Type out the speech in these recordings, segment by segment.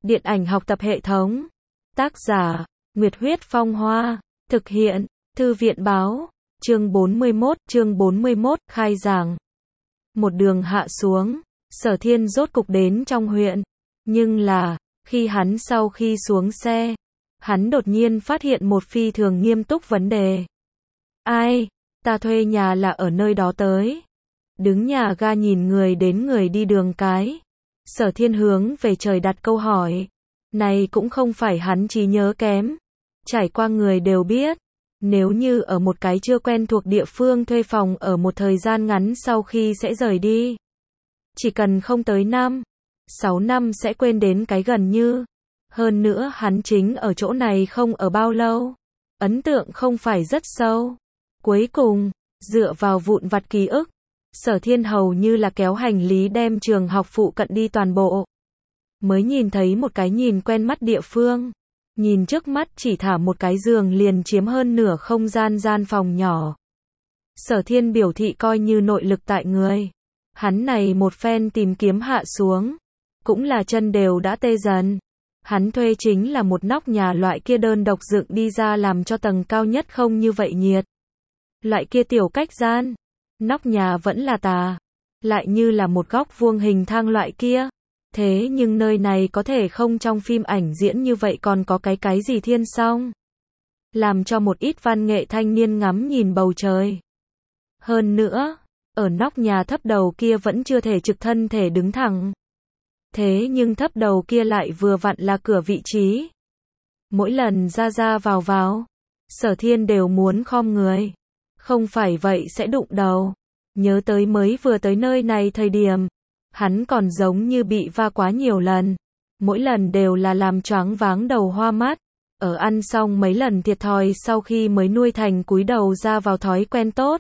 Điện ảnh học tập hệ thống. Tác giả, Nguyệt Huyết Phong Hoa. Thực hiện, Thư viện Báo. Chương 41, khai giảng. Một đường hạ xuống, Sở Thiên rốt cục đến trong huyện. Nhưng là, khi hắn sau khi xuống xe, hắn đột nhiên phát hiện một phi thường nghiêm túc vấn đề. Ai, ta thuê nhà là ở nơi đó tới. Đứng nhà ga nhìn người đến người đi đường cái. Sở Thiên hướng về trời đặt câu hỏi. Này cũng không phải hắn trí nhớ kém. Trải qua người đều biết. Nếu như ở một cái chưa quen thuộc địa phương thuê phòng ở một thời gian ngắn sau khi sẽ rời đi. Chỉ cần không tới 6 năm sẽ quên đến cái gần như. Hơn nữa hắn chính ở chỗ này không ở bao lâu. Ấn tượng không phải rất sâu. Cuối cùng, dựa vào vụn vặt ký ức, Sở Thiên hầu như là kéo hành lý đem trường học phụ cận đi toàn bộ. Mới nhìn thấy một cái nhìn quen mắt địa phương. Nhìn trước mắt chỉ thả một cái giường liền chiếm hơn nửa không gian phòng nhỏ. Sở Thiên biểu thị coi như nội lực tại người. Hắn này một phen tìm kiếm hạ xuống. Cũng là chân đều đã tê dần. Hắn thuê chính là một nóc nhà loại kia đơn độc dựng đi ra làm cho tầng cao nhất không như vậy nhiệt. Loại kia tiểu cách gian. Nóc nhà vẫn là tà. Lại như là một góc vuông hình thang loại kia. Thế nhưng nơi này có thể không trong phim ảnh diễn như vậy còn có cái gì thiên song. Làm cho một ít văn nghệ thanh niên ngắm nhìn bầu trời. Hơn nữa, ở nóc nhà thấp đầu kia vẫn chưa thể trực thân thể đứng thẳng. Thế nhưng thấp đầu kia lại vừa vặn là cửa vị trí. Mỗi lần ra vào, Sở Thiên đều muốn khom người. Không phải vậy sẽ đụng đầu. Nhớ tới mới vừa tới nơi này thời điểm. Hắn còn giống như bị va quá nhiều lần. Mỗi lần đều là làm choáng váng đầu hoa mắt. Ở ăn xong mấy lần thiệt thòi sau khi mới nuôi thành cúi đầu ra vào thói quen tốt.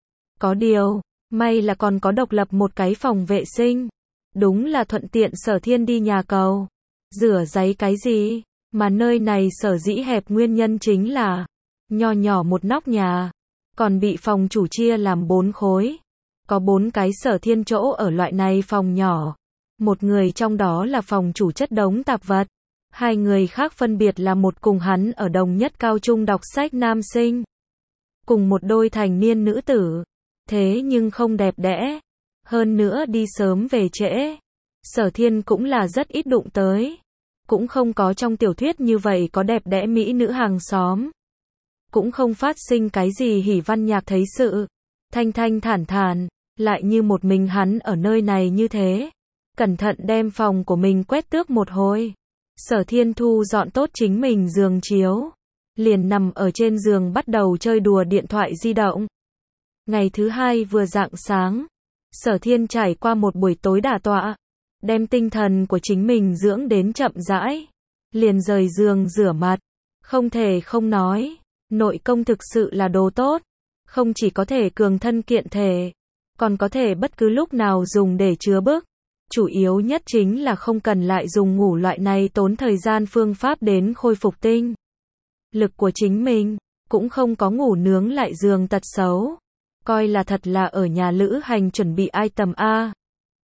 Có điều, may là còn có độc lập một cái phòng vệ sinh. Đúng là thuận tiện Sở Thiên đi nhà cầu. Rửa giấy cái gì. Mà nơi này sở dĩ hẹp nguyên nhân chính là nho nhỏ một nóc nhà. Còn bị phòng chủ chia làm 4 khối. Có 4 cái Sở Thiên chỗ ở loại này phòng nhỏ. Một người trong đó là phòng chủ chất đống tạp vật. 2 người khác phân biệt là một cùng hắn ở đồng nhất cao trung đọc sách nam sinh. Cùng một đôi thành niên nữ tử. Thế nhưng không đẹp đẽ. Hơn nữa đi sớm về trễ. Sở Thiên cũng là rất ít đụng tới. Cũng không có trong tiểu thuyết như vậy có đẹp đẽ mỹ nữ hàng xóm. Cũng không phát sinh cái gì hỉ văn nhạc thấy sự. Thanh thản, lại như một mình hắn ở nơi này như thế. Cẩn thận đem phòng của mình quét tước một hồi. Sở Thiên thu dọn tốt chính mình giường chiếu. Liền nằm ở trên giường bắt đầu chơi đùa điện thoại di động. Ngày thứ 2 vừa rạng sáng. Sở Thiên trải qua một buổi tối đả tọa. Đem tinh thần của chính mình dưỡng đến chậm rãi. Liền rời giường rửa mặt. Không thể không nói. Nội công thực sự là đồ tốt. Không chỉ có thể cường thân kiện thể. Còn có thể bất cứ lúc nào dùng để chứa bức. Chủ yếu nhất chính là không cần lại dùng ngủ loại này tốn thời gian phương pháp đến khôi phục tinh lực của chính mình. Cũng không có ngủ nướng lại giường tật xấu. Coi là thật là ở nhà lữ hành chuẩn bị item A.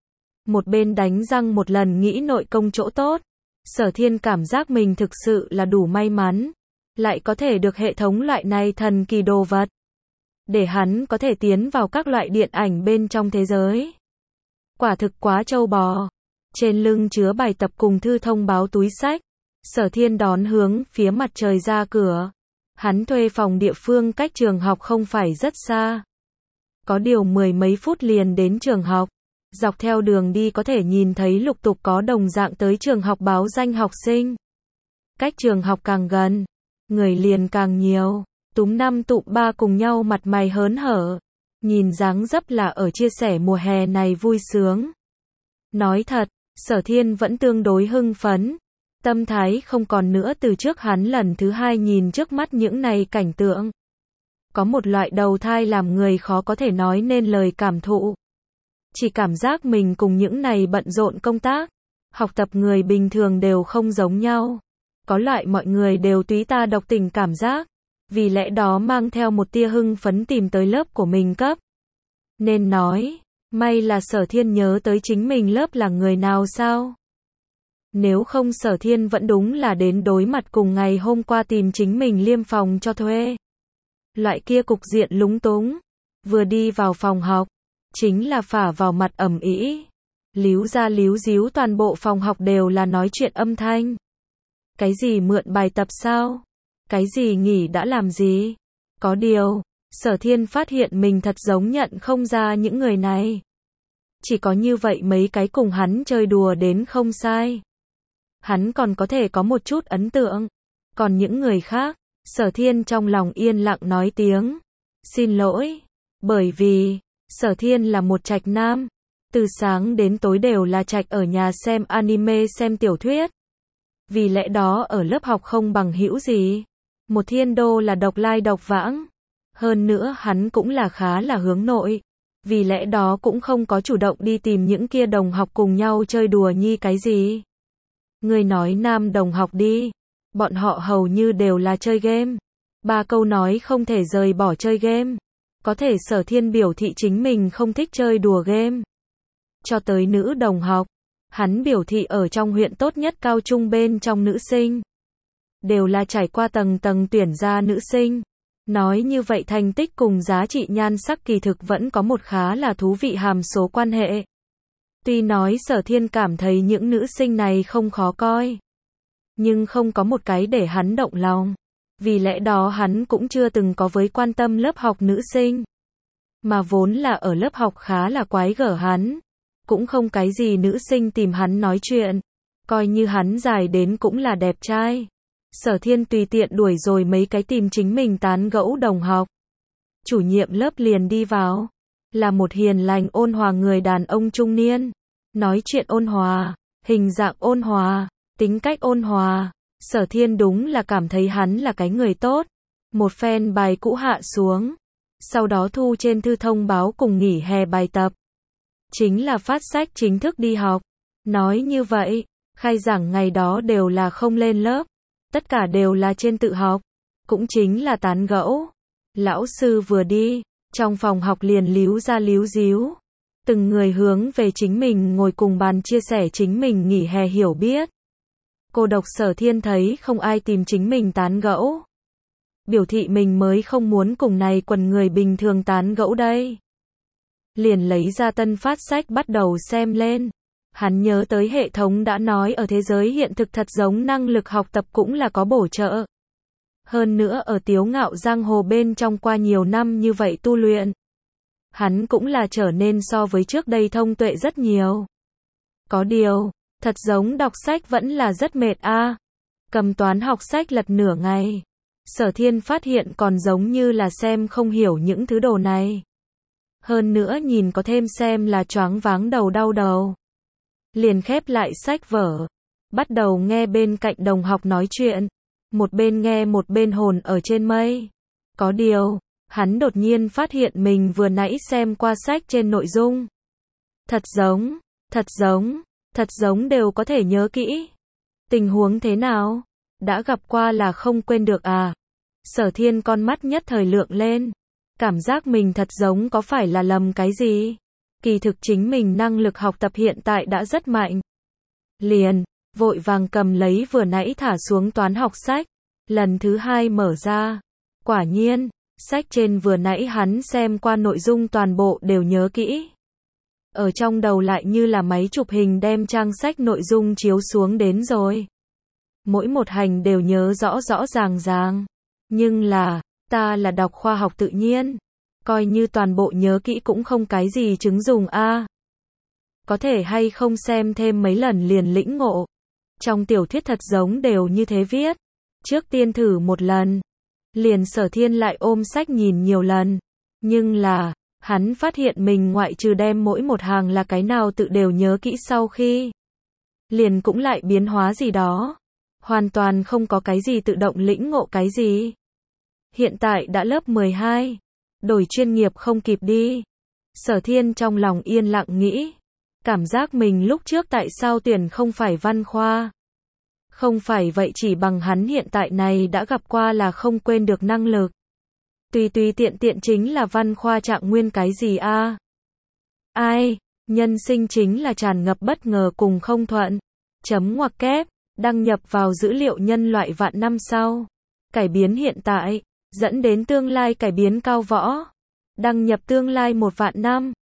Một bên đánh răng một lần nghĩ nội công chỗ tốt. Sở Thiên cảm giác mình thực sự là đủ may mắn. Lại có thể được hệ thống loại này thần kỳ đồ vật. Để hắn có thể tiến vào các loại điện ảnh bên trong thế giới. Quả thực quá trâu bò. Trên lưng chứa bài tập cùng thư thông báo túi sách. Sở Thiên đón hướng phía mặt trời ra cửa. Hắn thuê phòng địa phương cách trường học không phải rất xa. Có điều 10 mấy phút liền đến trường học. Dọc theo đường đi có thể nhìn thấy lục tục có đồng dạng tới trường học báo danh học sinh. Cách trường học càng gần, người liền càng nhiều. Túm 5 tụm 3 cùng nhau mặt mày hớn hở. Nhìn dáng dấp là ở chia sẻ mùa hè này vui sướng. Nói thật, Sở Thiên vẫn tương đối hưng phấn. Tâm thái không còn nữa từ trước hắn lần thứ 2 nhìn trước mắt những này cảnh tượng. Có một loại đầu thai làm người khó có thể nói nên lời cảm thụ. Chỉ cảm giác mình cùng những này bận rộn công tác, học tập người bình thường đều không giống nhau. Có loại mọi người đều túy ta độc tình cảm giác. Vì lẽ đó mang theo một tia hưng phấn tìm tới lớp của mình cấp. Nên nói, may là Sở Thiên nhớ tới chính mình lớp là người nào sao? Nếu không Sở Thiên vẫn đúng là đến đối mặt cùng ngày hôm qua tìm chính mình liêm phòng cho thuê. Loại kia cục diện lúng túng. Vừa đi vào phòng học, chính là phả vào mặt ầm ĩ. Líu ra líu díu toàn bộ phòng học đều là nói chuyện âm thanh. Cái gì mượn bài tập sao? Cái gì nghỉ đã làm gì? Có điều, Sở Thiên phát hiện mình thật giống nhận không ra những người này. Chỉ có như vậy mấy cái cùng hắn chơi đùa đến không sai. Hắn còn có thể có một chút ấn tượng. Còn những người khác, Sở Thiên trong lòng yên lặng nói tiếng xin lỗi. Bởi vì, Sở Thiên là một trạch nam. Từ sáng đến tối đều là trạch ở nhà xem anime xem tiểu thuyết. Vì lẽ đó ở lớp học không bằng hữu gì. Một thiên đô là độc lai độc vãng. Hơn nữa hắn cũng là khá là hướng nội. Vì lẽ đó cũng không có chủ động đi tìm những kia đồng học cùng nhau chơi đùa nhi cái gì. Người nói nam đồng học đi. Bọn họ hầu như đều là chơi game. 3 câu nói không thể rời bỏ chơi game. Có thể Sở Thiên biểu thị chính mình không thích chơi đùa game. Cho tới nữ đồng học. Hắn biểu thị ở trong huyện tốt nhất cao trung bên trong nữ sinh. Đều là trải qua tầng tầng tuyển ra nữ sinh. Nói như vậy thành tích cùng giá trị nhan sắc kỳ thực vẫn có một khá là thú vị hàm số quan hệ. Tuy nói Sở Thiên cảm thấy những nữ sinh này không khó coi. Nhưng không có một cái để hắn động lòng. Vì lẽ đó hắn cũng chưa từng có với quan tâm lớp học nữ sinh. Mà vốn là ở lớp học khá là quái gở hắn. Cũng không cái gì nữ sinh tìm hắn nói chuyện. Coi như hắn dài đến cũng là đẹp trai. Sở Thiên tùy tiện đuổi rồi mấy cái tìm chính mình tán gẫu đồng học. Chủ nhiệm lớp liền đi vào. Là một hiền lành ôn hòa người đàn ông trung niên. Nói chuyện ôn hòa, hình dạng ôn hòa, tính cách ôn hòa. Sở Thiên đúng là cảm thấy hắn là cái người tốt. Một phen bài cũ hạ xuống. Sau đó thu trên thư thông báo cùng nghỉ hè bài tập. Chính là phát sách chính thức đi học. Nói như vậy, khai giảng ngày đó đều là không lên lớp. Tất cả đều là trên tự học. Cũng chính là tán gẫu. Lão sư vừa đi, trong phòng học liền líu ra líu díu. Từng người hướng về chính mình ngồi cùng bàn chia sẻ chính mình nghỉ hè hiểu biết. Cô độc Sở Thiên thấy không ai tìm chính mình tán gẫu. Biểu thị mình mới không muốn cùng này quần người bình thường tán gẫu đây. Liền lấy ra tân phát sách bắt đầu xem lên. Hắn nhớ tới hệ thống đã nói ở thế giới hiện thực thật giống năng lực học tập cũng là có bổ trợ. Hơn nữa ở Tiếu Ngạo Giang Hồ bên trong qua nhiều năm như vậy tu luyện. Hắn cũng là trở nên so với trước đây thông tuệ rất nhiều. Có điều, thật giống đọc sách vẫn là rất mệt a. Cầm toán học sách lật nửa ngày. Sở Thiên phát hiện còn giống như là xem không hiểu những thứ đồ này. Hơn nữa nhìn có thêm xem là choáng váng đầu đau đầu. Liền khép lại sách vở. Bắt đầu nghe bên cạnh đồng học nói chuyện. Một bên nghe một bên hồn ở trên mây. Có điều, hắn đột nhiên phát hiện mình vừa nãy xem qua sách trên nội dung. Thật giống đều có thể nhớ kỹ. Tình huống thế nào? Đã gặp qua là không quên được à? Sở Thiên con mắt nhất thời lượng lên. Cảm giác mình thật giống có phải là lầm cái gì? Kỳ thực chính mình năng lực học tập hiện tại đã rất mạnh. Liền, vội vàng cầm lấy vừa nãy thả xuống toán học sách. Lần thứ 2 mở ra. Quả nhiên, sách trên vừa nãy hắn xem qua nội dung toàn bộ đều nhớ kỹ. Ở trong đầu lại như là máy chụp hình đem trang sách nội dung chiếu xuống đến rồi. Mỗi một hành đều nhớ rõ rõ ràng ràng. Nhưng là, ta là đọc khoa học tự nhiên. Coi như toàn bộ nhớ kỹ cũng không cái gì chứng dùng a. Có thể hay không xem thêm mấy lần liền lĩnh ngộ. Trong tiểu thuyết thật giống đều như thế viết. Trước tiên thử một lần. Liền Sở Thiên lại ôm sách nhìn nhiều lần. Nhưng là, hắn phát hiện mình ngoại trừ đem mỗi một hàng là cái nào tự đều nhớ kỹ sau khi. Liền cũng lại biến hóa gì đó. Hoàn toàn không có cái gì tự động lĩnh ngộ cái gì. Hiện tại đã lớp 12. Đổi chuyên nghiệp không kịp đi. Sở Thiên trong lòng yên lặng nghĩ. Cảm giác mình lúc trước tại sao tuyển không phải văn khoa. Không phải vậy chỉ bằng hắn hiện tại này đã gặp qua là không quên được năng lực. Tùy tiện tiện chính là văn khoa trạng nguyên cái gì a? Ai, nhân sinh chính là tràn ngập bất ngờ cùng không thuận. chấm ngoặc kép, đăng nhập vào dữ liệu nhân loại vạn năm sau. Cải biến hiện tại, dẫn đến tương lai cải biến cao võ. Đăng nhập tương lai 1 vạn năm.